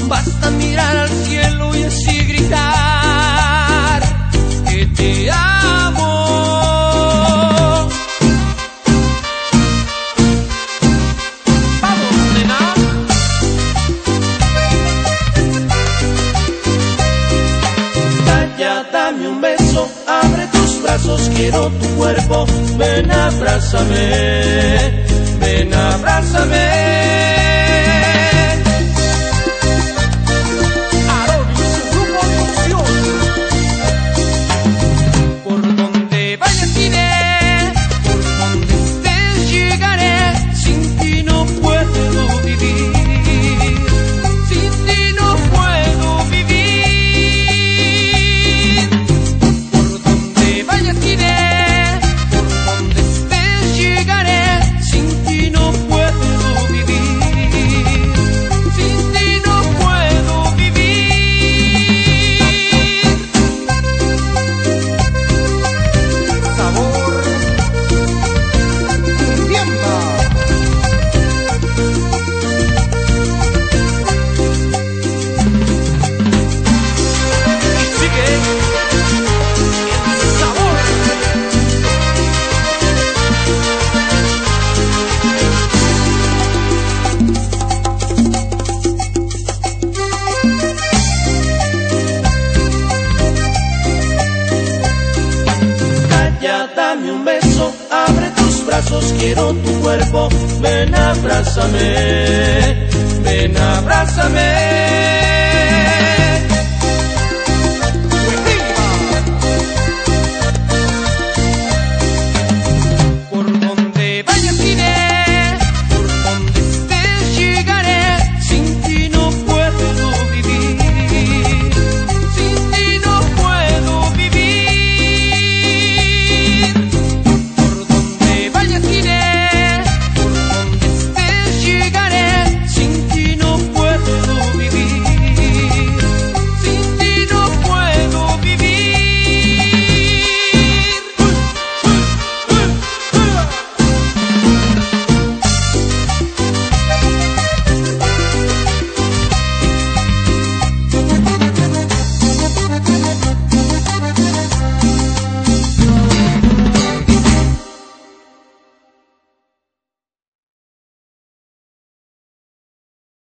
basta mirar al cielo y así gritar que te amo. Vamos, nena. Calla, dame un beso, abre tus brazos, quiero tu cuerpo, ven, abrázame, ven, abrázame. Dame un beso, abre tus brazos, quiero tu cuerpo, ven, abrázame, ven, abrázame.